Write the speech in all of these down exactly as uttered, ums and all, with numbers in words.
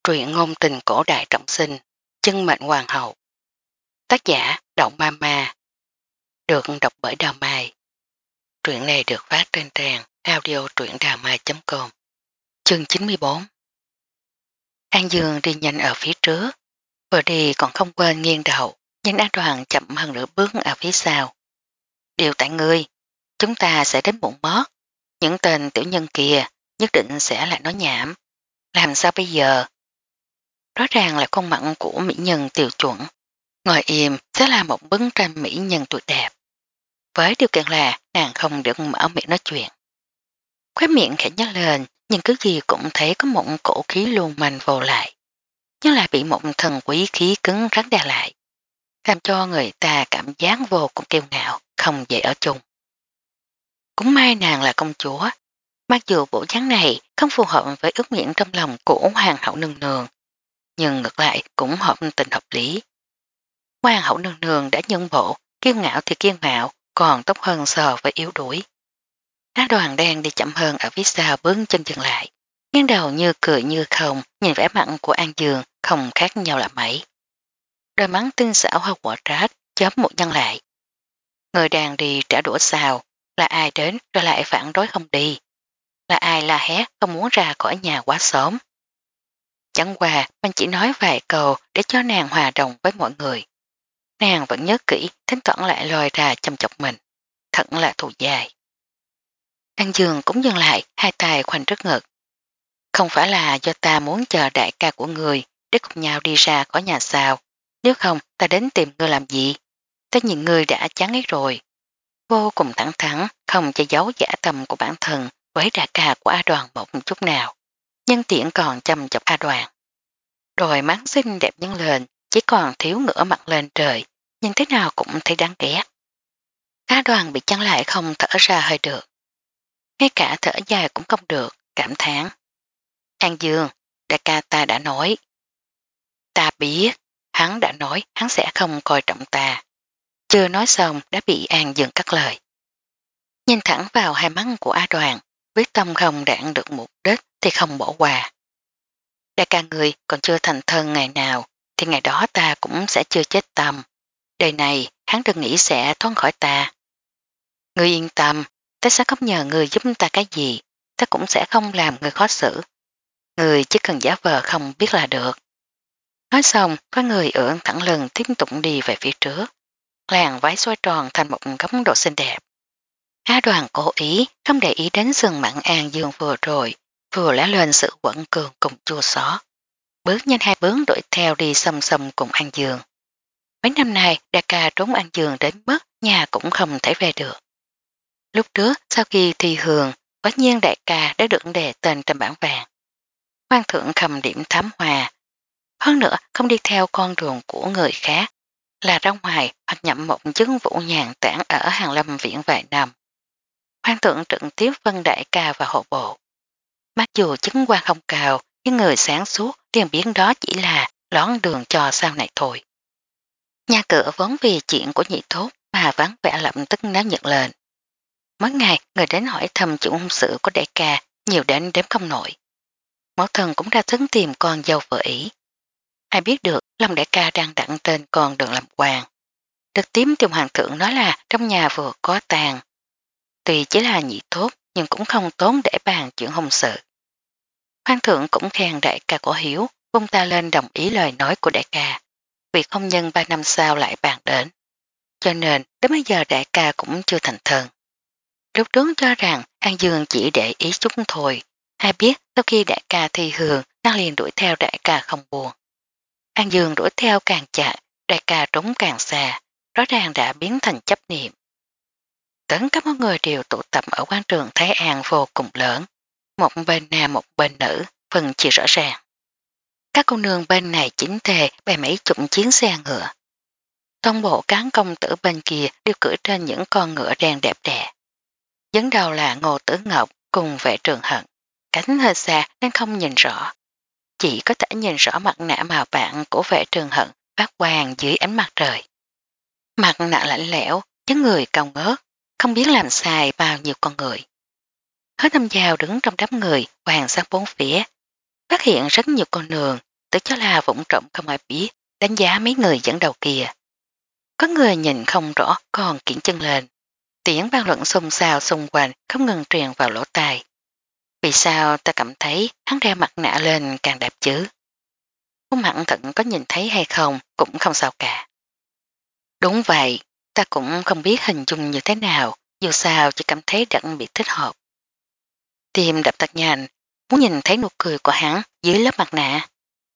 Truyện ngôn tình cổ đại trọng sinh, chân mệnh hoàng hậu. Tác giả Động Ma Ma. Được đọc bởi Đào Mai. Truyện này được phát trên trang audio truyệnđàmai chấm com. Chương chín mươi bốn. An Dương đi nhanh ở phía trước, vừa đi còn không quên nghiêng đầu, nhưng An Đoàn chậm hơn nửa bước ở phía sau. Điều tại ngươi, chúng ta sẽ đến muộn mót. Những tên tiểu nhân kia nhất định sẽ lại nói nhảm. Làm sao bây giờ? Rõ ràng là con mặn của mỹ nhân tiêu chuẩn. Ngồi im sẽ là một bức tranh mỹ nhân tuyệt đẹp. Với điều kiện là nàng không được mở miệng nói chuyện. Khóe miệng khẽ nhếch lên, nhưng cứ gì cũng thấy có một cổ khí luôn manh vô lại. Nhưng lại bị một thần quý khí cứng rắn đè lại, làm cho người ta cảm giác vô cùng kiêu ngạo, không dễ ở chung. Cũng may nàng là công chúa, mặc dù bộ dáng này không phù hợp với ước nguyện trong lòng của hoàng hậu nương nương, nhưng ngược lại cũng hợp tình hợp lý. Hoàng hậu nương nương đã nhân bộ, kiêu ngạo thì kiêu ngạo, còn tốt hơn so với yếu đuối. Á Đoàn đang đi chậm hơn ở phía sau bước chân dừng lại, nghiêng đầu như cười như không, nhìn vẻ mặn của An Dương không khác nhau là mấy. Đôi mắt tinh xảo hoa quả trát chớp một nhân lại. Người đang đi trả đũa sao, là ai đến rồi lại phản đối không đi, là ai la hét không muốn ra khỏi nhà quá sớm. Chẳng qua mình chỉ nói vài câu để cho nàng hòa đồng với mọi người. Nàng vẫn nhớ kỹ, thỉnh thoảng lại lòi ra chăm chọc mình. Thật là thù dài. An Dương cũng dừng lại, hai tay khoanh trước ngực. Không phải là do ta muốn chờ đại ca của người để cùng nhau đi ra khỏi nhà sao. Nếu không ta đến tìm ngươi làm gì? Ta nhìn ngươi đã chán ghét rồi. Vô cùng thẳng thắn, không che giấu giả tâm của bản thân với đại ca của A Đoàn một chút nào. Nhân tiện còn chăm chọc A Đoàn. Rồi mắt xinh đẹp nhân lên, chỉ còn thiếu ngửa mặt lên trời, nhưng thế nào cũng thấy đáng ghét. A Đoàn bị chăn lại không thở ra hơi được. Ngay cả thở dài cũng không được, cảm thán. An Dương, đại ca ta đã nói. Ta biết, hắn đã nói hắn sẽ không coi trọng ta. Chưa nói xong đã bị An Dương cắt lời. Nhìn thẳng vào hai mắt của A Đoàn, quyết tâm không đạn được mục đích thì không bỏ qua. Đại ca người còn chưa thành thân ngày nào, thì ngày đó ta cũng sẽ chưa chết tâm. Đời này hắn đừng nghĩ sẽ thoát khỏi ta. Ngươi yên tâm, ta sẽ không nhờ người giúp ta cái gì, ta cũng sẽ không làm người khó xử. Người chỉ cần giả vờ không biết là được. Nói xong, có người ưỡn thẳng lưng tiếp tục đi về phía trước. Làn váy xoay tròn thành một góc độ xinh đẹp. Á Đoàn cố ý không để ý đến sừng mặn An Dương vừa rồi, vừa lá lên sự quẩn cường cùng chua xót. Bước nhanh hai bước đuổi theo đi xăm xăm cùng An Dương. Mấy năm nay đại ca trốn An Dương đến mức nhà cũng không thể về được. Lúc trước sau khi thi hường, quả nhiên đại ca đã được đề tên trên bảng vàng. Hoàng thượng cầm điểm thám hòa. Hơn nữa không đi theo con đường của người khác, là ra ngoài hoặc nhậm một chức vụ nhàn tản ở Hàng Lâm viện vài năm. Hoàng thượng trực tiếp phân đại ca và hộ bộ. Mặc dù chứng quan không cao, nhưng người sáng suốt liền biến đó chỉ là lón đường cho sau này thôi. Nhà cửa vốn vì chuyện của nhị thốt mà vắng vẻ lập tức náo nhiệt lên. Mỗi ngày người đến hỏi thăm chủ hôn sự của đại ca nhiều đến đếm không nổi. Mẫu thần cũng ra thấn tìm con dâu vợ ý. Ai biết được Long đại ca đang đặng tên con đường làm quan. Được tím tìm hoàng thượng nói là trong nhà vừa có tàn. Tuy chỉ là nhị thốt nhưng cũng không tốn để bàn chuyện hôn sự. Hoàng thượng cũng khen đại ca của Hiếu, vung ta lên đồng ý lời nói của đại ca. Việc hôn nhân ba năm sau lại bàn đến. Cho nên đến bây giờ đại ca cũng chưa thành thân. Lúc trước cho rằng An Dương chỉ để ý chút thôi. Ai biết sau khi đại ca thi hường, nó liền đuổi theo đại ca không buồn. An Dương đuổi theo càng chặt, đại ca trốn càng xa, rõ ràng đã biến thành chấp niệm. Tất cả mọi người đều tụ tập ở quán trường Thái An vô cùng lớn. Một bên nam một bên nữ, phần chia rõ ràng. Các cô nương bên này chính thề bày mấy chục chiến xe ngựa. Toàn bộ cán công tử bên kia đều cưỡi trên những con ngựa đen đẹp đẽ. Dẫn đầu là Ngô Tử Ngọc cùng vệ Trường Hận, cánh hơi xa nên không nhìn rõ. Chỉ có thể nhìn rõ mặt nạ màu bạc của vệ Trường Hận phát quang dưới ánh mặt trời. Mặt nạ lạnh lẽo, dáng người cao ngớt, không biết làm sai bao nhiêu con người. Hết năm dao đứng trong đám người quan sát bốn phía, phát hiện rất nhiều con nường, tự cho là vụng trộm không ai biết, đánh giá mấy người dẫn đầu kia. Có người nhìn không rõ còn kiển chân lên. Tiếng vang luận xôn xao xung quanh không ngừng truyền vào lỗ tai. Vì sao ta cảm thấy hắn đeo mặt nạ lên càng đẹp chứ? Không hẳn thận có nhìn thấy hay không cũng không sao cả. Đúng vậy, ta cũng không biết hình dung như thế nào, dù sao chỉ cảm thấy đặc biệt thích hợp. Tim đập thật nhanh, muốn nhìn thấy nụ cười của hắn dưới lớp mặt nạ.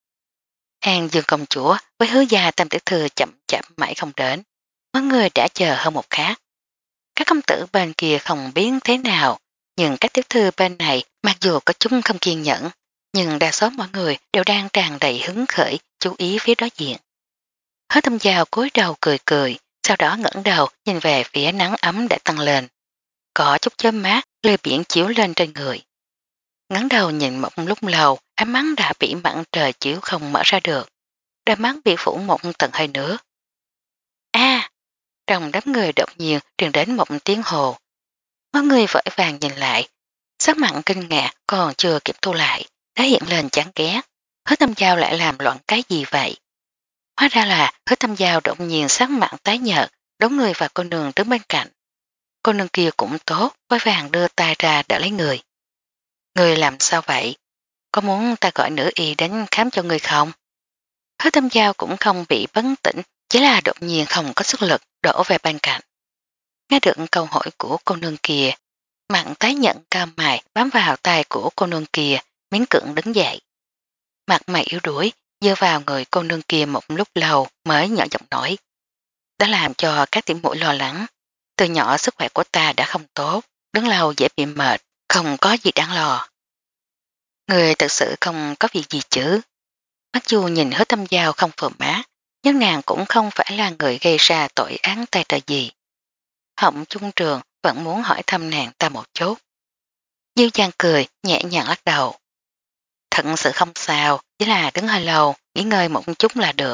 An Dương công chúa với hứa gia tam tiểu thư chậm chậm mãi không đến. Mọi người đã chờ hơn một khác. Các công tử bên kia không biết thế nào, nhưng các tiểu thư bên này mặc dù có chúng không kiên nhẫn, nhưng đa số mọi người đều đang tràn đầy hứng khởi chú ý phía đối diện. Hứa Tâm Giao cúi đầu cười cười, sau đó ngẩng đầu nhìn về phía nắng ấm đã tăng lên. Có chút chớm mát, lê biển chiếu lên trên người. Ngắn đầu nhìn một lúc lâu, ánh mắt đã bị mặn trời chiếu không mở ra được. Đôi mắt bị phủ một tầng hơi nước. A! Trong đám người đột nhiên truyền đến một tiếng hồ. Mọi người vội vàng nhìn lại, sắc mặn kinh ngạc còn chưa kịp thu lại, đã hiện lên chán ghét. Hứa Tâm Giao lại làm loạn cái gì vậy? Hóa ra là Hứa Tâm Giao đột nhiên sắc mặn tái nhợt, đống người và cô nương đứng bên cạnh. Cô nương kia cũng tốt, vội vàng đưa tay ra đỡ lấy người. Người làm sao vậy? Có muốn ta gọi nữ y đến khám cho người không? Hứa Tâm Giao cũng không bị bấn tỉnh, chỉ là đột nhiên không có sức lực đổ về bên cạnh. Nghe được câu hỏi của cô nương kia, mặn tái nhận cao mày bám vào tay của cô nương kia, miếng cưỡng đứng dậy. Mặt mày yếu đuối, dơ vào người cô nương kia một lúc lâu mới nhỏ giọng nói. Đã làm cho các tiểu mũi lo lắng. Từ nhỏ sức khỏe của ta đã không tốt, đứng lâu dễ bị mệt, không có gì đáng lo. Người thật sự không có việc gì chứ. Mặc dù nhìn Hứa Tâm Giao không phờ mát, nhưng nàng cũng không phải là người gây ra tội án tay trời gì. Họng Trung Trường vẫn muốn hỏi thăm nàng ta một chút. Diêu Giang cười, nhẹ nhàng lắc đầu. Thật sự không sao, chỉ là đứng hơi lâu, nghỉ ngơi một chút là được.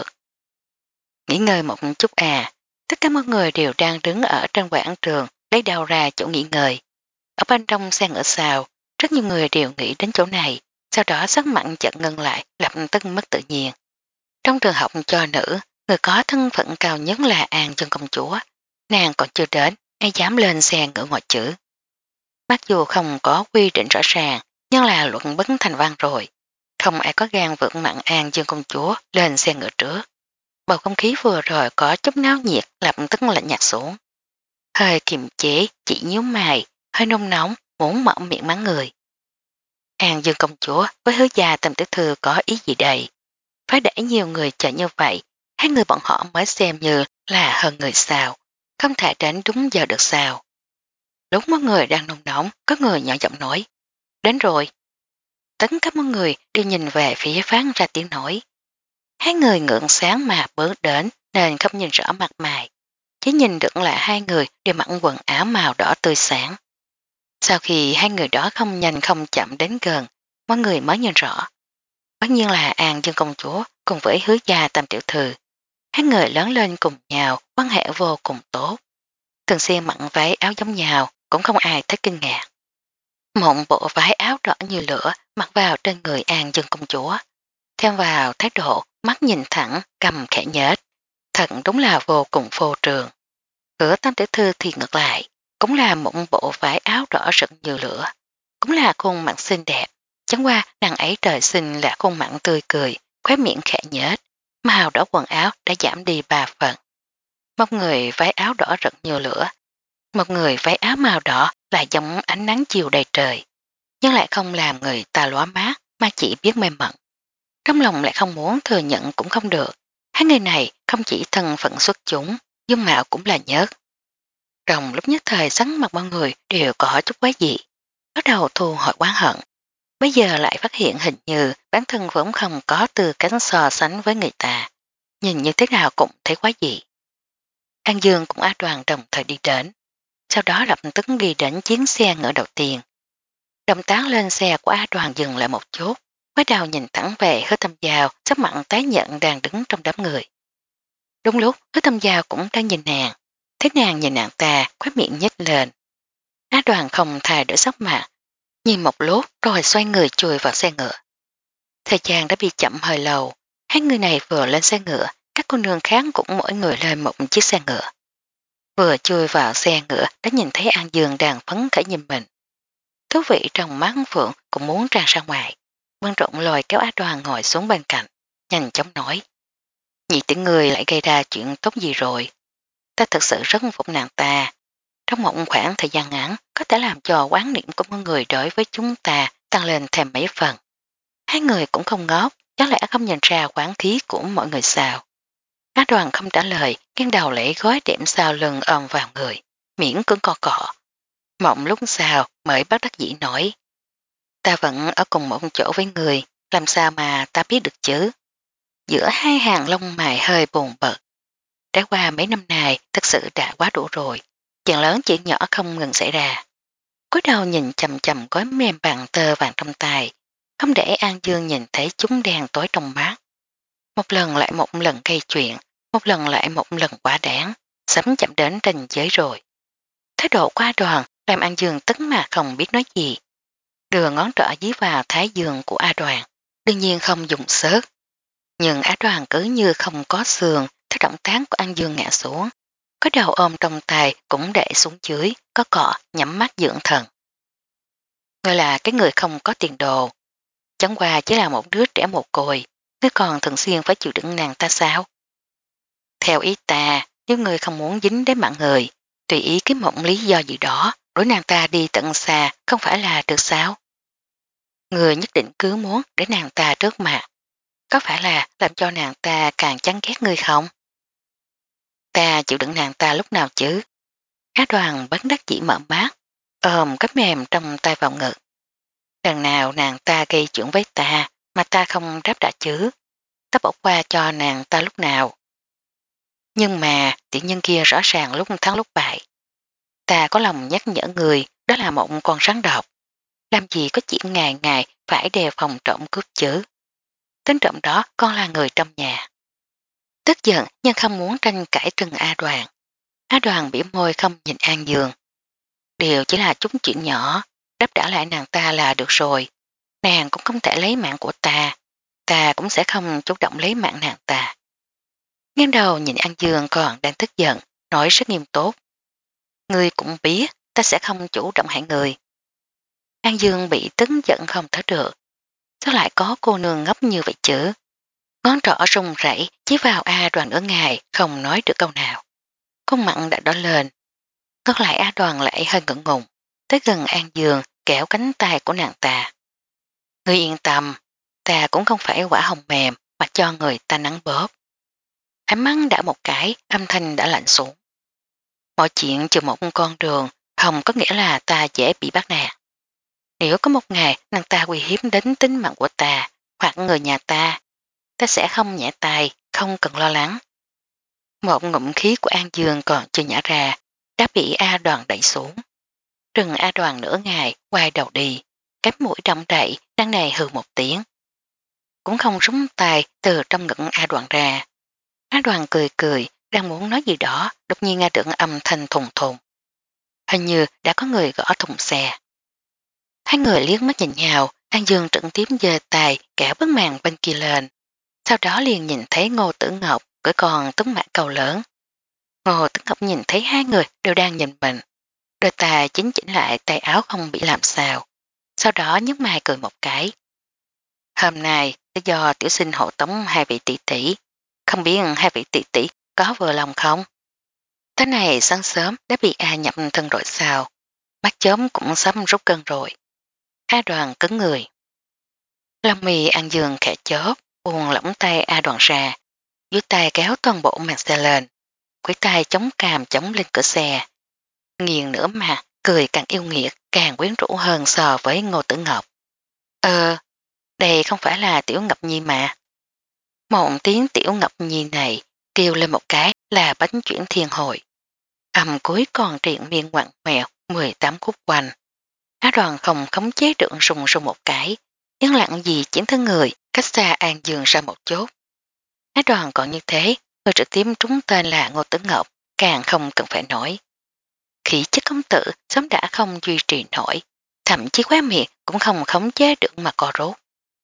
Nghỉ ngơi một chút à, tất cả mọi người đều đang đứng ở trên quảng trường, lấy đầu ra chỗ nghỉ ngơi. Ở bên trong xe ngựa xào, rất nhiều người đều nghĩ đến chỗ này, sau đó sắc mặn chợt ngưng lại, lập tức mất tự nhiên. Trong trường học cho nữ, người có thân phận cao nhất là An Dương công chúa. Nàng còn chưa đến, ai dám lên xe ngựa ngồi chữ. Mặc dù không có quy định rõ ràng, nhưng là luận bấn thành văn rồi. Không ai có gan vượt mặn An Dương công chúa lên xe ngựa trước. Bầu không khí vừa rồi có chút náo nhiệt lập tức lạnh nhạt xuống. Hơi kiềm chế, chỉ nhíu mày, hơi nôn nóng, muốn mở miệng mắng người. An Dương công chúa với hứa gia Tam tiểu thư có ý gì đây? Phải để nhiều người chờ như vậy, hai người bọn họ mới xem như là hơn người sao, không thể đến đúng giờ được sao. Lúc mọi người đang nôn nóng, có người nhỏ giọng nói. Đến rồi. Tất cả mọi người đều nhìn về phía phán ra tiếng nói. Hai người ngượng sáng mà bước đến nên không nhìn rõ mặt mày. Chỉ nhìn được là hai người đều mặc quần áo màu đỏ tươi sáng. Sau khi hai người đó không nhanh không chậm đến gần, mọi người mới nhìn rõ. Tất nhiên là An Dương công chúa cùng với hứa gia Tam tiểu thư. Hai người lớn lên cùng nhau, quan hệ vô cùng tốt. Thường xuyên mặn váy áo giống nhau, cũng không ai thấy kinh ngạc. Một bộ váy áo đỏ như lửa mặc vào trên người An Dương công chúa. Thêm vào thái độ, mắt nhìn thẳng, cầm khẽ nhết. Thật đúng là vô cùng phô trường. Hứa Tam tiểu thư thì ngược lại, cũng là một bộ váy áo đỏ rực như lửa. Cũng là khuôn mặt xinh đẹp. Chẳng qua nàng ấy trời sinh là khuôn mặt tươi cười, khóe miệng khẽ nhết. Màu đỏ quần áo đã giảm đi ba phần. Một người váy áo đỏ rực như lửa. Một người váy áo màu đỏ là giống ánh nắng chiều đầy trời. Nhưng lại không làm người ta lóa mát mà chỉ biết mê mẩn. Trong lòng lại không muốn thừa nhận cũng không được. Hai người này không chỉ thân phận xuất chúng, dung mạo cũng là nhất. Trong lúc nhất thời sắn mặt mọi người đều có chút quái dị. Bắt đầu thu hồi oán hận. Bây giờ lại phát hiện hình như bản thân vốn không có tư cánh so sánh với người ta. Nhìn như thế nào cũng thấy quái dị. An Dương cũng A Đoàn đồng thời đi đến. Sau đó lập tức đi đến chiến xe ngựa đầu tiên. Động tác lên xe của A Đoàn dừng lại một chút. Mới đầu nhìn thẳng về Hứa Tâm Giao sắp mặn tái nhận đang đứng trong đám người. Đúng lúc Hứa Tâm Giao cũng đang nhìn nàng. Thấy nàng nhìn nàng ta khóe miệng nhếch lên. Á Đoàn không thay đổi sắc mặt. Nhìn một lúc rồi xoay người chui vào xe ngựa. Thời gian đã bị chậm hơi lâu, hai người này vừa lên xe ngựa, các cô nương khác cũng mỗi người lên một chiếc xe ngựa. Vừa chui vào xe ngựa đã nhìn thấy An Dương đang phấn khởi nhìn mình. Thú vị trong mắt Phượng cũng muốn ra ra ngoài. Vân Trụng lôi kéo Á Đoàn ngồi xuống bên cạnh, nhanh chóng nói. Nhị tỷ người lại gây ra chuyện tốt gì rồi? Ta thật sự rất phục nàng ta. Trong một khoảng thời gian ngắn có thể làm cho quán niệm của mọi người đối với chúng ta tăng lên thêm mấy phần. Hai người cũng không ngốc, chắc lẽ không nhìn ra quán khí của mọi người sao. Á Đoàn không trả lời, nghiêng đầu lấy gói đệm sau lưng ôm vào người, miễn cưỡng co cọ. Mộng lúc sau mới bắt đắc dĩ nói. Ta vẫn ở cùng một chỗ với người, làm sao mà ta biết được chứ? Giữa hai hàng lông mày hơi buồn bực. Trải qua mấy năm này thật sự đã quá đủ rồi. Chuyện lớn chuyện nhỏ không ngừng xảy ra. Cúi đầu nhìn chầm chầm gói mềm bằng tơ vàng trong tay, không để An Dương nhìn thấy chúng đen tối trong mắt. Một lần lại một lần gây chuyện, một lần lại một lần quá đáng, sắp chậm đến ranh giới rồi. Thái độ quá đoàn làm An Dương tức mà không biết nói gì. Đưa ngón trỏ dí vào thái dương của A Đoàn, đương nhiên không dùng sớt. Nhưng Á Đoàn cứ như không có xương, thấy động tác của An Dương ngã xuống. Có đầu ôm trong tay cũng để xuống dưới, có cọ nhắm mắt dưỡng thần. Ngươi là cái người không có tiền đồ. Chẳng qua chỉ là một đứa trẻ mồ côi, ngươi còn thường xuyên phải chịu đựng nàng ta sao? Theo ý ta, nếu ngươi không muốn dính đến mạng người, tùy ý kiếm một lý do gì đó, đuổi nàng ta đi tận xa không phải là được sao? Người nhất định cứ muốn để nàng ta trước mặt. Có phải là làm cho nàng ta càng chán ghét ngươi không? Ta chịu đựng nàng ta lúc nào chứ? Á Đoàn bất đắc chỉ mở mắt, ôm cái mềm trong tay vào ngực. Lần nào nàng ta gây chuyện với ta mà ta không đáp trả chứ? Ta bỏ qua cho nàng ta lúc nào? Nhưng mà tiểu nhân kia rõ ràng lúc thắng lúc bại. Ta có lòng nhắc nhở người đó là một con rắn độc. Làm gì có chuyện ngày ngày phải đề phòng trộm cướp chứ? Tính trộm đó con là người trong nhà. Tức giận nhưng không muốn tranh cãi trừng A Đoàn. A Đoàn bỉa môi không nhìn An Dương. Điều chỉ là chút chuyện nhỏ, đáp trả lại nàng ta là được rồi. Nàng cũng không thể lấy mạng của ta, ta cũng sẽ không chủ động lấy mạng nàng ta. Nghiêng đầu nhìn An Dương còn đang tức giận, nói rất nghiêm túc. Ngươi cũng biết ta sẽ không chủ động hại người. An Dương bị tức giận không thở được. Sao lại có cô nương ngốc như vậy chứ? Ngón trỏ rung rẩy chỉ vào A Đoàn ở ngài không nói được câu nào. Con mặn đã đỏ lên. Ngất lại A Đoàn lại hơi ngẩn ngùng. Tới gần An Dương kéo cánh tay của nàng ta. Ngươi yên tâm, ta cũng không phải quả hồng mềm mà cho người ta nắng bóp. Ánh mắt đã một cái, âm thanh đã lạnh xuống. Mọi chuyện trừ một con đường không có nghĩa là ta dễ bị bắt nạt. Nếu có một ngày nàng ta uy hiếp đến tính mạng của ta hoặc người nhà ta, ta sẽ không nhẹ tay, không cần lo lắng. Một ngụm khí của An Dương còn chưa nhả ra, đã bị A Đoàn đẩy xuống. Trừng A Đoàn nửa ngày, quay đầu đi, cái mũi động đậy, đang này hừ một tiếng. Cũng không rúng tay từ trong ngực A Đoàn ra. A Đoàn cười cười, đang muốn nói gì đó, đột nhiên nghe được âm thanh thùng thùng. Hình như đã có người gõ thùng xe. Hai người liếc mắt nhìn nhau, An Dương trực tiếp giơ tay kéo bức màn bên kia lên. Sau đó liền nhìn thấy Ngô Tử Ngọc cưỡi con tuấn mã cầu lớn. Ngô Tử Ngọc nhìn thấy hai người đều đang nhìn mình. Đôi ta chính chỉnh lại tay áo không bị làm sao. Sau đó nhấc mày cười một cái. Hôm nay sẽ do tiểu sinh hộ tống hai vị tỷ tỷ. Không biết hai vị tỷ tỷ có vừa lòng không? Thế này sáng sớm đã bị A nhập thân rồi sao? Mắt chớm cũng sắp rút cân rồi. A Đoàn cứng người. Lông mì An Dương khẽ chớp, buồn lỏng tay A Đoàn ra. Dưới tay kéo toàn bộ màn xe lên. Quỷ tay chống càm chống lên cửa xe. Nghiền nữa mà, cười càng yêu nghiệt, càng quyến rũ hơn so với Ngô Tử Ngọc. Ờ, đây không phải là Tiểu Ngọc Nhi mà. Một tiếng Tiểu Ngọc Nhi này kêu lên một cái là bánh chuyển thiên hội. Âm cuối còn triện miên ngoạn mèo mười tám khúc quanh. Á Đoàn không khống chế được rùng rùng một cái, yên lặng gì chiếm thân người, cách xa An Dương ra một chút. Á Đoàn còn như thế, người trực tiếp trúng tên là Ngô Tử Ngọc, càng không cần phải nói. Khí chất công tử sớm đã không duy trì nổi, thậm chí khóe miệng cũng không khống chế được mà co rốt.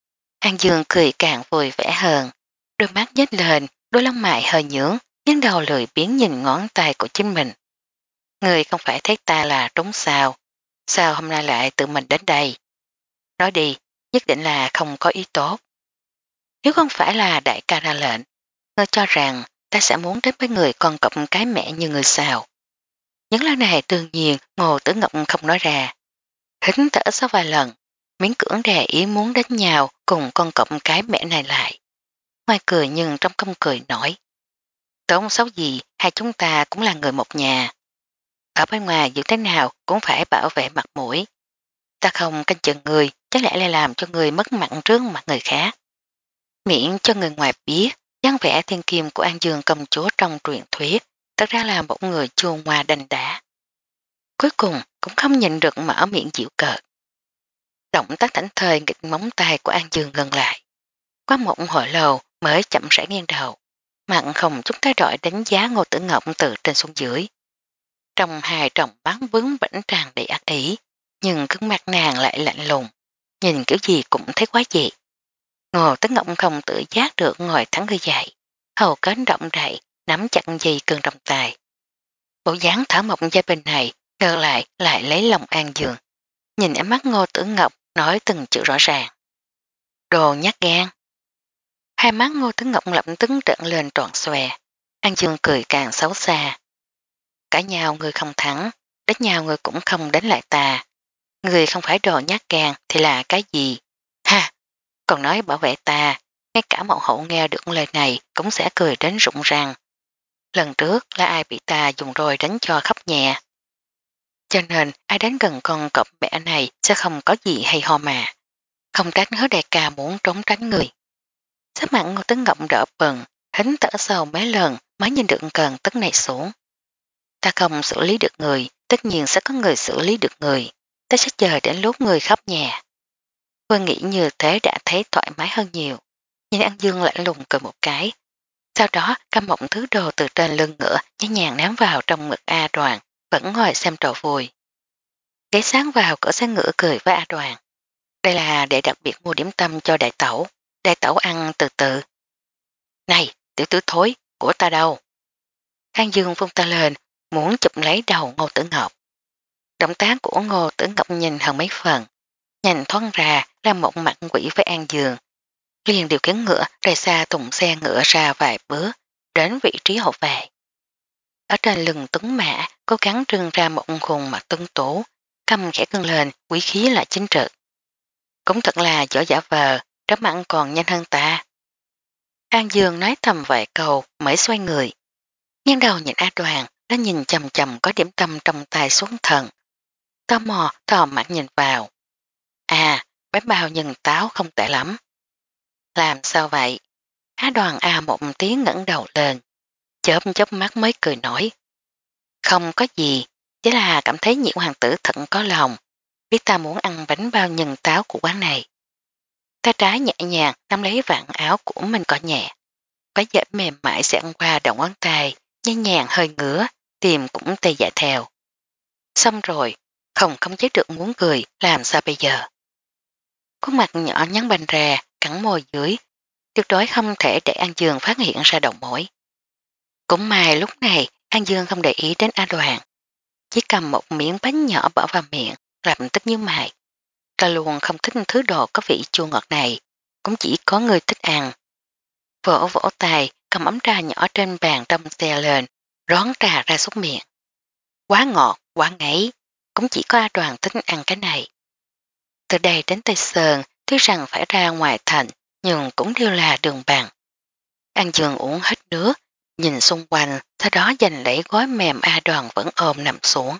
An Dương cười càng vui vẻ hơn, đôi mắt nhếch lên, đôi lông mày hơi nhướng, nhưng đầu lười biến nhìn ngón tay của chính mình. Người không phải thấy ta là trúng sao, sao hôm nay lại tự mình đến đây? Nói đi, nhất định là không có ý tốt. Nếu không phải là đại ca ra lệnh, ngươi cho rằng ta sẽ muốn đến với người con cọp cái mẹ như người sao. Những lời này đương nhiên Ngô Tử Ngọc không nói ra. Hính thở sau vài lần, miễn cưỡng đè ý muốn đánh nhau cùng con cọp cái mẹ này lại. Ngoài cười nhưng trong không cười nổi. Tốn xấu gì, hai chúng ta cũng là người một nhà. Ở bên ngoài dù thế nào cũng phải bảo vệ mặt mũi. Ta không canh chừng người, chắc lẽ lại làm cho người mất mặt trước mặt người khác. Miễn cho người ngoài biết, dáng vẻ thiên kim của An Dương công chúa trong truyền thuyết, thật ra là một người chua ngoa đành đá. Cuối cùng cũng không nhìn được mở miệng dịu cợt. Động tác thảnh thời nghịch móng tay của An Dương gần lại. Qua một hồi lâu mới chậm rãi nghiêng đầu. Mặn không chút thay đổi đánh giá Ngô Tử Ngọc từ trên xuống dưới. Trong hai tròng bắn bướng vẫn tràn đầy ác ý, nhưng cứng mặt nàng lại lạnh lùng, nhìn kiểu gì cũng thấy quá dị. Ngô Tử Ngọc không tự giác được ngồi thẳng người dậy, hầu kết động đậy, nắm chặt dây cương trong tay. Bộ dáng thở mộng gia bình này ngờ lại lại lấy lòng An Dương. Nhìn ánh mắt Ngô Tử Ngọc nói từng chữ rõ ràng. Đồ nhát gan. Hai mắt Ngô Tử Ngọc lập tức trợn lên tròn xòe. An Dương cười càng xấu xa. Cả nhau người không thắng, đánh nhau người cũng không đánh lại ta. Người không phải đồ nhát gan thì là cái gì? Ha! Còn nói bảo vệ ta, ngay cả mẫu hậu nghe được lời này cũng sẽ cười đến rụng răng. Lần trước là ai bị ta dùng rồi đánh cho khóc nhẹ. Cho nên ai đến gần con cọp mẹ này sẽ không có gì hay ho mà. Không tránh hứa đại ca muốn trốn tránh người. Sắc mặt Ngô Tấn Ngọc đỡ bừng, hính thở sâu mấy lần mới nhìn được cơn tức này xuống. Ta không xử lý được người, tất nhiên sẽ có người xử lý được người. Ta sẽ chờ đến lúc người khóc nhà. Tôi nghĩ như thế đã thấy thoải mái hơn nhiều. Nhìn An Dương lạnh lùng cười một cái. Sau đó cầm một thứ đồ từ trên lưng ngựa nhẹ nhàng ném vào trong ngực A Đoàn, vẫn ngồi xem trò vui. Ghé sáng vào cửa xe ngựa cười với A Đoàn. Đây là để đặc biệt mua điểm tâm cho đại tẩu. Đại tẩu ăn từ từ. Này, tiểu tử thối, của ta đâu? An Dương vung ta lên, muốn chụp lấy đầu Ngô Tử Ngọc. Động tác của Ngô Tử Ngọc nhìn hơn mấy phần. Nhìn thoáng ra là một mặt quỷ với An Dương. Liền điều khiển ngựa rời xa thùng xe ngựa ra vài bước, đến vị trí hậu vệ. Ở trên lưng tuấn mã, cố gắng trưng ra một khuôn mặt tuấn tố, cầm khẽ cưng lên, quý khí là chính trực. Cũng thật là giỏi giả vờ, đấm mặn còn nhanh hơn ta. An Dương nói thầm vài câu mới xoay người. Nghiêng đầu nhìn A Đoàn, nó nhìn chầm chầm có điểm tâm trong tay xuống thần. Tò mò, tò mặt nhìn vào. À, bánh bao nhân táo không tệ lắm. Làm sao vậy? Á Đoàn A một tiếng ngẩng đầu lên, chớp chớp mắt mới cười nổi. Không có gì, chỉ là cảm thấy nhị hoàng tử thật có lòng, biết ta muốn ăn bánh bao nhân táo của quán này. Ta trái nhẹ nhàng nắm lấy vạt áo của mình cọ nhẹ, váy dệt mềm mại sẽ ăn qua đầu ngón tay, nhẹ nhàng hơi ngứa, tìm cũng tê dại theo. Xong rồi, không khống chế được muốn cười, làm sao bây giờ? Khuôn mặt nhỏ nhắn bành ra, cắn môi dưới, tuyệt đối không thể để An Dương phát hiện ra đầu mối. Cũng may lúc này An Dương không để ý đến A Đoàn, chỉ cầm một miếng bánh nhỏ bỏ vào miệng, lập tức như mày. Ta luôn không thích thứ đồ có vị chua ngọt này, cũng chỉ có người thích ăn. Vỗ vỗ tay, cầm ấm trà nhỏ trên bàn trong xe lên, rón trà ra xuống miệng. Quá ngọt, quá ngấy, cũng chỉ có A Đoàn thích ăn cái này. Từ đây đến Tây Sơn, tuy rằng phải ra ngoài thành, nhưng cũng đều là đường bằng. An Dương uống hết nước, nhìn xung quanh, sau đó giành lấy gói mềm A Đoàn vẫn ôm nằm xuống.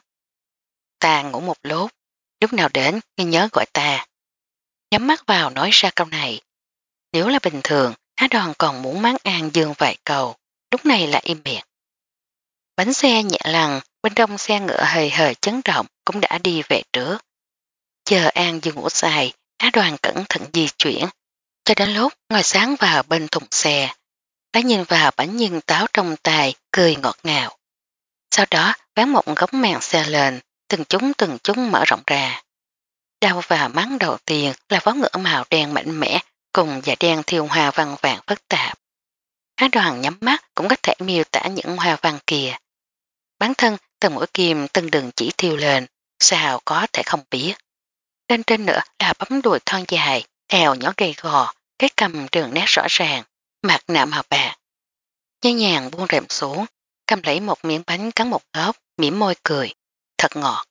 Ta ngủ một lúc, lúc nào đến, ngươi nhớ gọi ta. Nhắm mắt vào nói ra câu này. Nếu là bình thường, A Đoàn còn muốn mắng An Dương vài câu, lúc này là im miệng. Bánh xe nhẹ lằn, bên trong xe ngựa hơi hơi chấn động cũng đã đi về trước. Chờ An Dương ngủ dài, Á Đoàn cẩn thận di chuyển, cho đến lúc ngồi sáng vào bên thùng xe, đã nhìn vào bánh nhân táo trong tay, cười ngọt ngào. Sau đó ván một góc màn xe lên, từng chúng từng chúng mở rộng ra. Đau vào mắt đầu tiên là vó ngựa màu đen mạnh mẽ, cùng dạ đen thiêu hoa văn vàng phức tạp. Á Đoàn nhắm mắt cũng có thể miêu tả những hoa văn kia. Bản thân từng mũi kim từng đường chỉ thiêu lên, sao có thể không biết. Lên trên nữa là bấm đùi thon dài, eo nhỏ gầy gò, cái cầm đường nét rõ ràng, mặt nạ màu bạc. Nhẹ nhàng buông rèm xuống, cầm lấy một miếng bánh cắn một góc, mỉm môi cười, thật ngọt.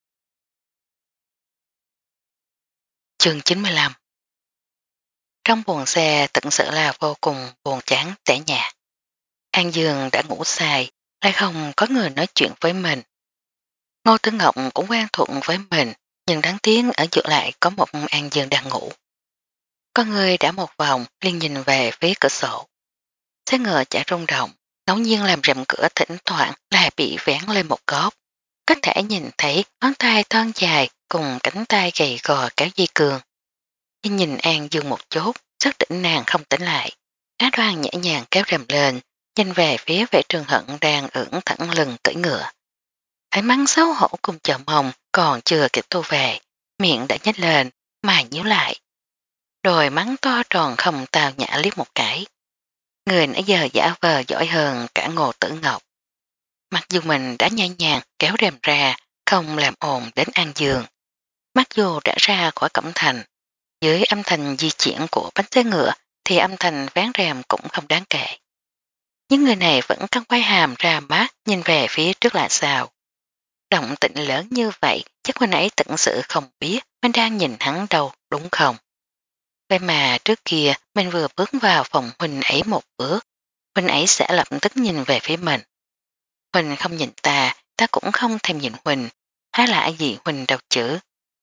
Chương chín mươi lăm. Trong buồng xe tận sự là vô cùng buồn chán tẻ nhạt. An Dương đã ngủ say, lại không có người nói chuyện với mình. Ngô Tử Ngọc cũng quen thuận với mình, nhưng đáng tiếc ở giữa lại có một An Dương đang ngủ. Con người đã một vòng liền nhìn về phía cửa sổ. Xe ngựa chả rung động, ngẫu nhiên làm rèm cửa thỉnh thoảng lại bị vén lên một góc. Có thể nhìn thấy ngón tay thon dài cùng cánh tay gầy gò kéo dây cương. Nhưng nhìn An Dương một chút, xác định nàng không tỉnh lại. Á Đoan nhẹ nhàng kéo rèm lên, nhìn về phía vệ trường hận đang ưỡn thẳng lưng cưỡi ngựa. Ánh mắt xấu hổ cùng chờ mong còn chưa kịp thu về, miệng đã nhếch lên, mà nhíu lại. Rồi mắng to tròn không tào nhã liếc một cái. Người nãy giờ giả vờ giỏi hơn cả Ngô Tử Ngọc. Mặc dù mình đã nhẹ nhàng kéo rèm ra, không làm ồn đến An Dương. Mặc dù đã ra khỏi cổng thành, dưới âm thanh di chuyển của bánh xe ngựa thì âm thanh ván rèm cũng không đáng kể. Những người này vẫn căng quay hàm ra mắt nhìn về phía trước là sao. Động tĩnh lớn như vậy chắc hồi nãy tận sự không biết mình đang nhìn hắn đâu đúng không? Vậy mà trước kia mình vừa bước vào phòng Huynh ấy một bước, Huynh ấy sẽ lập tức nhìn về phía mình. Huynh không nhìn ta, ta cũng không thèm nhìn Huynh, há lạ gì Huynh đâu chứ.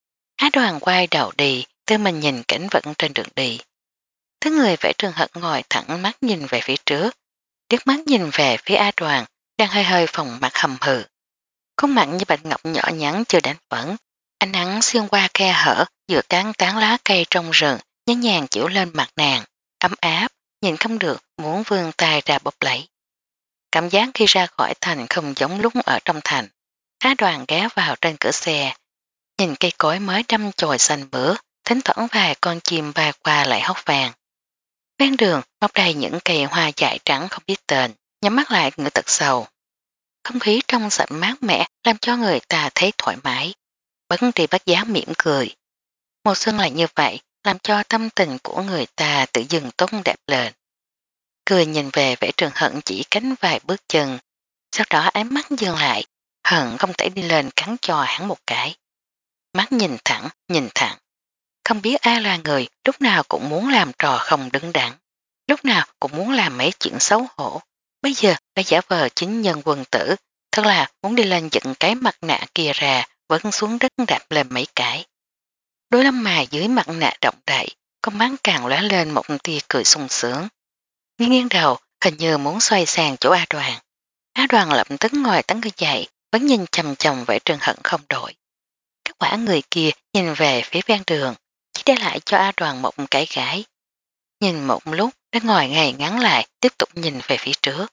Á Đoàn quay đầu đi, tư mình nhìn cảnh vận trên đường đi. Thứ người vẽ trường hận ngồi thẳng mắt nhìn về phía trước, liếc mắt nhìn về phía Á Đoàn, đang hơi hơi phòng mặt hầm hừ. Khuôn mặt như bạch ngọc nhỏ nhắn chưa đánh phẫn, ánh nắng xuyên qua khe hở giữa cán tán lá cây trong rừng, nhẹ nhàng chiếu lên mặt nàng, ấm áp, nhìn không được muốn vươn tay ra bóp lấy. Cảm giác khi ra khỏi thành không giống lúc ở trong thành. Á Đoàn ghé vào trên cửa xe, nhìn cây cối mới đâm chồi xanh bữa, thỉnh thoảng vài con chim bay qua lại hót vàng. Ven đường mọc đầy những cây hoa dại trắng không biết tên, nhắm mắt lại ngửa tật sầu. Không khí trong sạch mát mẻ làm cho người ta thấy thoải mái. Bấn tri bắt giá mỉm cười. Mùa xuân lại như vậy, làm cho tâm tình của người ta tự dừng tốt đẹp lên. Cười nhìn về vẻ trường hận chỉ cánh vài bước chân, sau đó ánh mắt dừng lại, hận không thể đi lên cắn cho hắn một cái. Mắt nhìn thẳng, nhìn thẳng. Không biết ai là người lúc nào cũng muốn làm trò không đứng đắn, lúc nào cũng muốn làm mấy chuyện xấu hổ. Bây giờ đã giả vờ chính nhân quân tử, thật là muốn đi lên dựng cái mặt nạ kia ra, vẫn xuống đất đạp lên mấy cái. Đôi lông mày dưới mặt nạ động đậy, con mắt càng lóe lên một tia cười sung sướng. Nghiêng nghiêng đầu, hình như muốn xoay sang chỗ A Đoàn. A Đoàn lập tức ngồi tấn người dậy, vẫn nhìn chầm chầm vẻ trường hận không đổi. Các quả người kia nhìn về phía ven đường, chỉ để lại cho A Đoàn một cái gái. Nhìn một lúc đã ngồi ngày ngắn lại, tiếp tục nhìn về phía trước.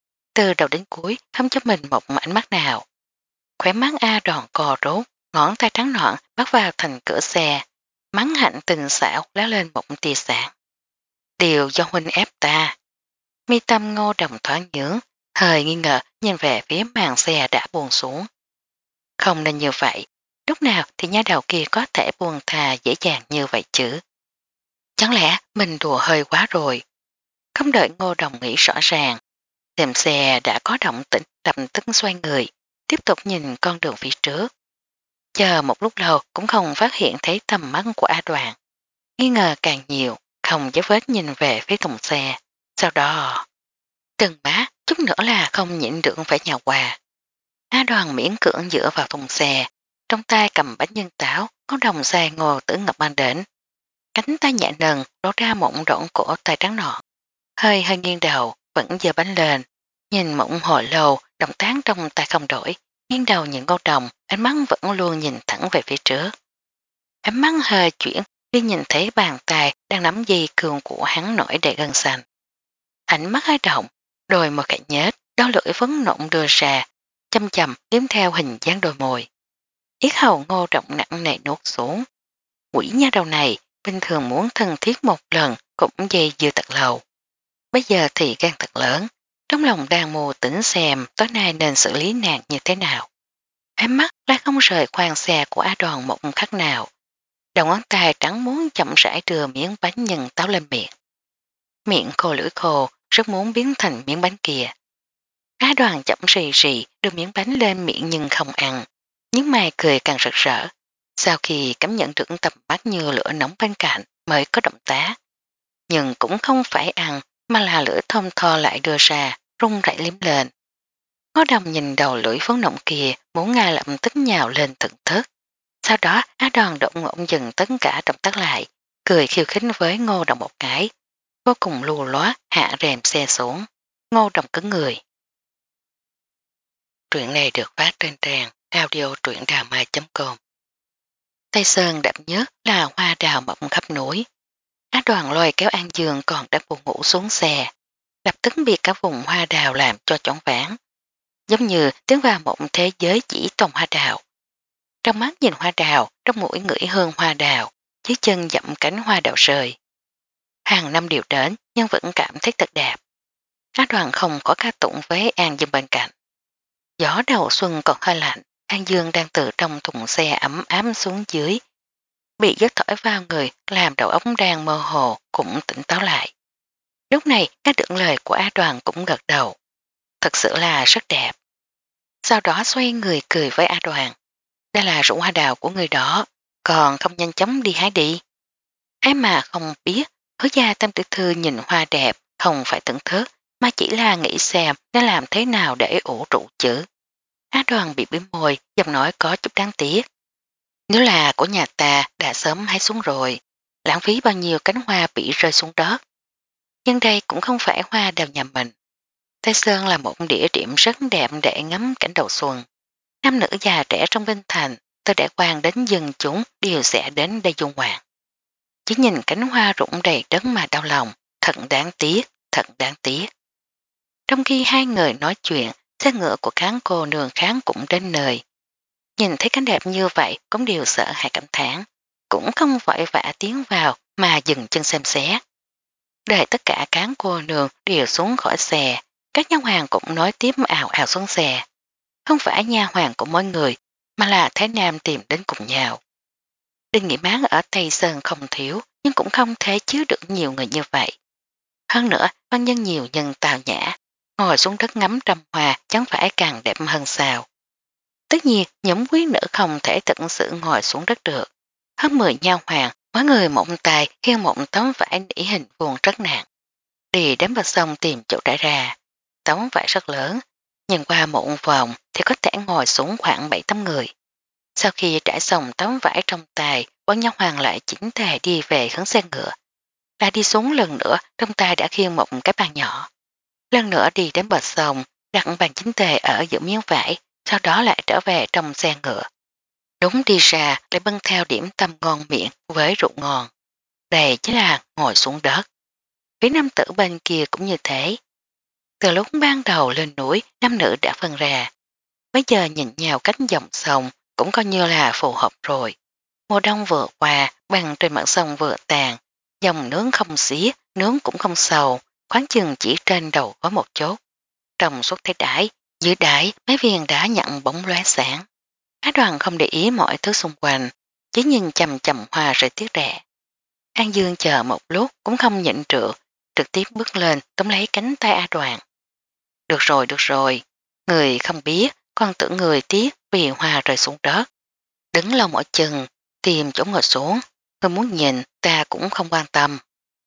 Từ đầu đến cuối không cho mình một ánh mắt nào. Khỏe mắt A Đoàn cò rốt, ngón tay trắng nõn bắt vào thành cửa xe, mắng hạnh tình xảo lá lên một tia sáng. Điều do huynh ép ta. Mi tâm Ngô Đồng thoáng nhướng, hơi nghi ngờ nhìn về phía màn xe đã buông xuống. Không nên như vậy, lúc nào thì nha đầu kia có thể buông thà dễ dàng như vậy chứ. Chẳng lẽ mình đùa hơi quá rồi. Không đợi Ngô Đồng nghĩ rõ ràng, tìm xe đã có động tĩnh lập tức xoay người, tiếp tục nhìn con đường phía trước. Chờ một lúc lâu cũng không phát hiện thấy tầm mắt của A Đoàn. Nghi ngờ càng nhiều, không dấu vết nhìn về phía thùng xe. Sau đó, trừng má, chút nữa là không nhịn được phải nhào qua. A Đoàn miễn cưỡng dựa vào thùng xe, trong tay cầm bánh nhân táo, có đồng xe Ngô Tử Ngọc mang đến. Cánh tay nhẹ nần đổ ra mộng rộn cổ tay trắng nọn. Hơi hơi nghiêng đầu, vẫn giơ bánh lên. Nhìn mộng hồi lâu, động tác trong tay không đổi. Nghiêng đầu nhìn Ngô Đồng, ánh mắt vẫn luôn nhìn thẳng về phía trước. Ánh mắt hơi chuyển, khi nhìn thấy bàn tay đang nắm dây cương của hắn nổi đầy gân xanh. Ánh mắt hơi động, đôi một cạnh nhết, đau lưỡi vấn nộn đưa ra, chăm chầm đếm theo hình dáng đôi môi. Yết hầu Ngô Trọng nặng nề nuốt xuống. Quỷ nha đầu này, bình thường muốn thân thiết một lần cũng dây dưa thật lâu. Bây giờ thì gan thật lớn, trong lòng đang mù tỉnh xem tối nay nên xử lý nàng như thế nào. Ánh mắt lại không rời khoang xe của A Đoàn một khắc nào. Đầu ngón tay trắng muốn chậm rãi đưa miếng bánh nhân táo lên miệng. Miệng khô lưỡi khô, rất muốn biến thành miếng bánh kia. Á Đoàn chậm rì rì đưa miếng bánh lên miệng nhưng không ăn, nhưng mày cười càng rực rỡ. Sau khi cảm nhận được tầm mắt như lửa nóng bên cạnh mới có động tác. Nhưng cũng không phải ăn mà là lửa thơm tho lại đưa ra, rung rảy liếm lên. Ngô Đồng nhìn đầu lưỡi phấn nộng kia muốn ngay lập tức nhào lên thưởng thức. Sau đó Á Đoàn đột ngột dừng tất cả động tác lại, cười khiêu khích với Ngô Đồng một cái. Vô cùng lù lóa hạ rèm xe xuống. Ngô Đồng cứng người. Truyện này được phát trên trang audio truyệnđàmai chấm com. Tây Sơn đậm nhất là hoa đào mọc khắp núi. Á Đoàn lôi kéo An Dương còn đã buồn ngủ xuống xe. Lập tức bị cả vùng hoa đào làm cho choáng váng. Giống như tiến vào một thế giới chỉ toàn hoa đào. Trong mắt nhìn hoa đào, trong mũi ngửi hương hoa đào, dưới chân dặm cánh hoa đào rơi. Hàng năm đều đến nhưng vẫn cảm thấy thật đẹp. Á Đoàn không có ca tụng với An Dương bên cạnh. Gió đầu xuân còn hơi lạnh, An Dương đang từ trong thùng xe ấm ám xuống dưới. Bị gió thổi vào người làm đầu óc đang mơ hồ cũng tỉnh táo lại. Lúc này các đường lời của A Đoàn cũng gật đầu. Thật sự là rất đẹp. Sau đó xoay người cười với A Đoàn. Đây là rượu hoa đào của người đó, còn không nhanh chóng đi hái đi. Ấy mà không biết, hứa gia Tam Tiểu Thư nhìn hoa đẹp không phải thưởng thức, mà chỉ là nghĩ xem nó làm thế nào để ủ rượu chứ. Á Đoàn bị bím môi, giọng nói có chút đáng tiếc. Nếu là của nhà ta đã sớm hái xuống rồi, lãng phí bao nhiêu cánh hoa bị rơi xuống đất. Nhưng đây cũng không phải hoa đào nhà mình. Tây Sơn là một địa điểm rất đẹp để ngắm cảnh đầu xuân. Nam nữ già trẻ trong Vinh Thành, tôi đã quan đến dân chúng đều sẽ đến đây dung hoàng. Chỉ nhìn cánh hoa rụng đầy đất mà đau lòng, thật đáng tiếc, thật đáng tiếc. Trong khi hai người nói chuyện, xe ngựa của kháng cô nương kháng cũng đến nơi. Nhìn thấy cảnh đẹp như vậy cũng đều sợ hãi cảm thán, cũng không vội vã tiến vào mà dừng chân xem xét. Đợi tất cả cán cô nương đều xuống khỏi xe, các nha hoàng cũng nói tiếp ào ào xuống xe. Không phải nha hoàng của mỗi người, mà là Thái Nam tìm đến cùng nhau. Đinh Nghị Mán ở Tây Sơn không thiếu, nhưng cũng không thể chứa được nhiều người như vậy. Hơn nữa, văn nhân nhiều nhân tào nhã, ngồi xuống đất ngắm trăm hoa chẳng phải càng đẹp hơn sao. Tất nhiên, nhóm quý nữ không thể thực sự ngồi xuống đất được. Hơn mười nha hoàng, mỗi người mộng tài khiêng một tấm vải nỉ hình vuông rất nặng. Đi đến bờ sông tìm chỗ trải ra. Tấm vải rất lớn, nhìn qua một vòng thì có thể ngồi xuống khoảng bảy tám người. Sau khi trải xong tấm vải trong tay, bọn nha hoàng lại chỉnh tề đi về hướng xe ngựa. Lại đi xuống lần nữa, trong tay đã khiêng một cái bàn nhỏ. Lần nữa đi đến bờ sông, đặt bàn chính tề ở giữa miếng vải, sau đó lại trở về trong xe ngựa. Đúng đi ra lại bưng theo điểm tâm ngon miệng với rượu ngon. Đây chính là ngồi xuống đất. Phía nam tử bên kia cũng như thế. Từ lúc ban đầu lên núi, nam nữ đã phân ra. Bây giờ nhìn nhau cánh dòng sông cũng coi như là phù hợp rồi. Mùa đông vừa qua, bằng trên mặt sông vừa tàn, dòng nướng không xía, nướng cũng không sầu, khoáng chừng chỉ trên đầu có một chốt. Trong suốt thế đãi, dưới đáy mấy viên đá nhận bóng lóe sáng. Á Đoàn không để ý mọi thứ xung quanh, chỉ nhìn chầm chầm hoa rơi tiếc rẻ. An Dương chờ một lúc cũng không nhịn trựa, trực tiếp bước lên tóm lấy cánh tay A Đoàn. Được rồi, được rồi, người không biết, con tưởng người tiếc vì hoa rơi xuống đất. Đứng lâu mỏi chừng, tìm chỗ ngồi xuống, người muốn nhìn ta cũng không quan tâm.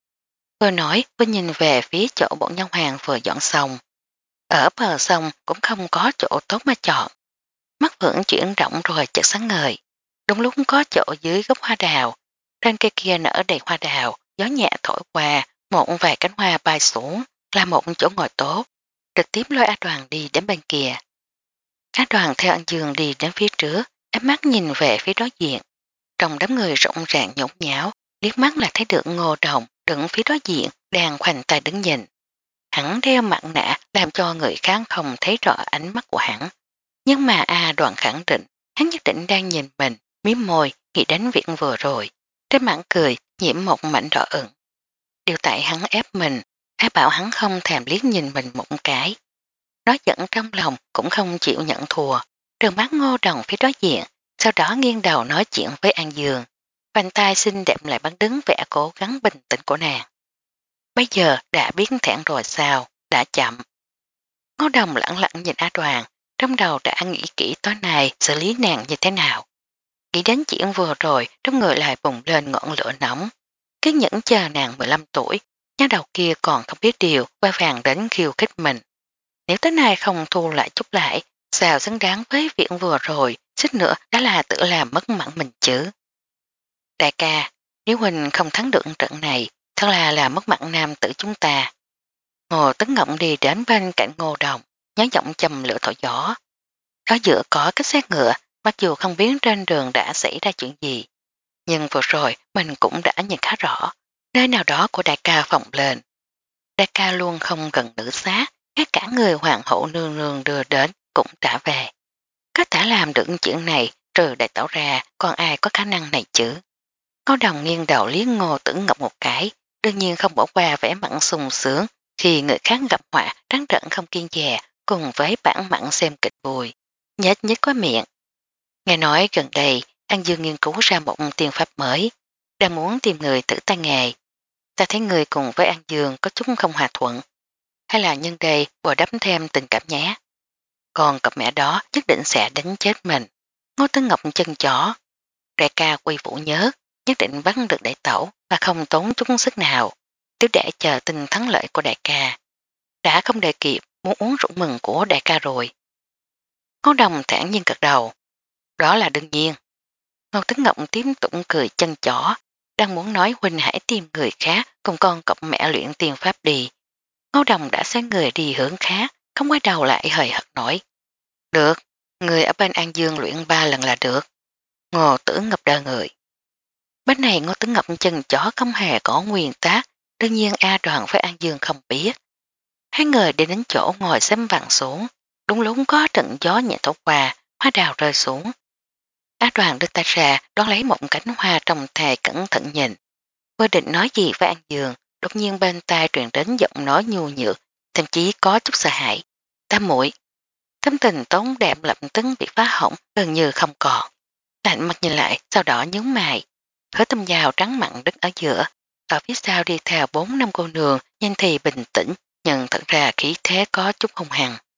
Vừa nói vừa nhìn về phía chỗ bọn nhân hoàng vừa dọn xong. Ở bờ sông cũng không có chỗ tốt mà chọn. Mắt vẫn chuyển động rồi chợt sáng ngời. Đúng lúc có chỗ dưới gốc hoa đào. Trên cây kia nở đầy hoa đào, gió nhẹ thổi qua, một vài cánh hoa bay xuống, là một chỗ ngồi tốt. Trực tiếp lôi A Đoàn đi đến bên kia. A Đoàn theo anh Dương đi đến phía trước, ánh mắt nhìn về phía đối diện. Trong đám người rộng ràng nhộn nháo, liếc mắt là thấy được Ngô Đồng đứng phía đối diện đang khoanh tay đứng nhìn. Hắn đeo mặt nạ làm cho người khác không thấy rõ ánh mắt của hắn. Nhưng mà A Đoàn khẳng định hắn nhất định đang nhìn mình, miếm môi, nghĩ đến việc vừa rồi. Trên mặt cười nhiễm một mảnh đỏ ửng. Điều tại hắn ép mình, ai bảo hắn không thèm liếc nhìn mình một cái. Nói giận trong lòng cũng không chịu nhận thua, trừng mắt Ngô Đồng phía đối diện, sau đó nghiêng đầu nói chuyện với An Dương. Vành tay xinh đẹp lại bắn đứng vẻ cố gắng bình tĩnh của nàng. Bây giờ đã biết thẹn rồi sao, đã chậm. Ngô Đồng lặng lặng nhìn A Đoàn, trong đầu đã nghĩ kỹ tối nay xử lý nàng như thế nào. Nghĩ đến chuyện vừa rồi, trong người lại bùng lên ngọn lửa nóng. Kiên nhẫn chờ nàng mười lăm tuổi, nhá đầu kia còn không biết điều, vai vàng đến khiêu khích mình. Nếu tới nay không thu lại chút lại, sao xứng đáng với việc vừa rồi, xích nữa đã là tự làm mất mặt mình chứ. Đại ca, nếu Huynh không thắng được trận này, thật là là mất mặt nam tử chúng ta. Ngô Tấn Ngộng đi đến bên cạnh Ngô Đồng, nhớ giọng chầm lửa thổi gió. Ở giữa có cái xe ngựa, mặc dù không biết trên đường đã xảy ra chuyện gì. Nhưng vừa rồi mình cũng đã nhìn khá rõ, nơi nào đó của đại ca phồng lên. Đại ca luôn không gần nữ xá, ngay cả người hoàng hậu nương nương đưa đến cũng trả về. Có thể làm được chuyện này trừ đại tẩu ra, còn ai có khả năng này chứ. Ngô Đồng nghiêng đầu liếc Ngô Tử Ngọc một cái, đương nhiên không bỏ qua vẻ mặn sung sướng khi người khác gặp họa trắng trợn không kiên dè cùng với bản mặn xem kịch vui. Nhết nhết có miệng. Nghe nói gần đây An Dương nghiên cứu ra một tiên pháp mới, đang muốn tìm người thử tay nghề. Ta thấy người cùng với An Dương có chút không hòa thuận, hay là nhân đây bồi đắp thêm tình cảm nhé. Còn cặp mẹ đó nhất định sẽ đánh chết mình. Ngô Tấn Ngọc chân chó. Đại ca Quy Vũ nhớ, nhất định bắt được đại tẩu và không tốn chút sức nào. Nếu để chờ tin thắng lợi của đại ca. Đã không đợi kịp muốn uống rượu mừng của đại ca rồi. Ngô Đồng thản nhiên gật đầu. Đó là đương nhiên. Ngô Tấn Ngọc tiếp tục cười chân chó, đang muốn nói Huynh hãy tìm người khác cùng con cọc mẹ luyện tiền pháp đi. Ngô Đồng đã xoay người đi hướng khác, không quay đầu lại hời hợt nổi. Được, người ở bên An Dương luyện ba lần là được. Ngô Tử Ngọc đơ người. Bên này Ngô Tử Ngọc chân chó không hề có nguyên tác, đương nhiên A Đoàn với An Dương không biết. Hai người đi đến chỗ ngồi xếp vặn xuống, đúng lúc có trận gió nhẹ thổi qua, hoa đào rơi xuống. A Đoàn đưa tay ra đón lấy một cánh hoa trong tay cẩn thận nhìn. Vừa định nói gì với An Dương, đột nhiên bên tai truyền đến giọng nói nhu nhược, thậm chí có chút sợ hãi. Tam muội. Tâm tình tốn đẹp lập tức bị phá hỏng gần như không còn. Lạnh mặt nhìn lại, sau đó nhướng mày. Hứa Tâm Giao trắng mặn đứng ở giữa, ở phía sau đi theo bốn năm cô nương, nhanh thì bình tĩnh, nhưng thật ra khí thế có chút hung hăng.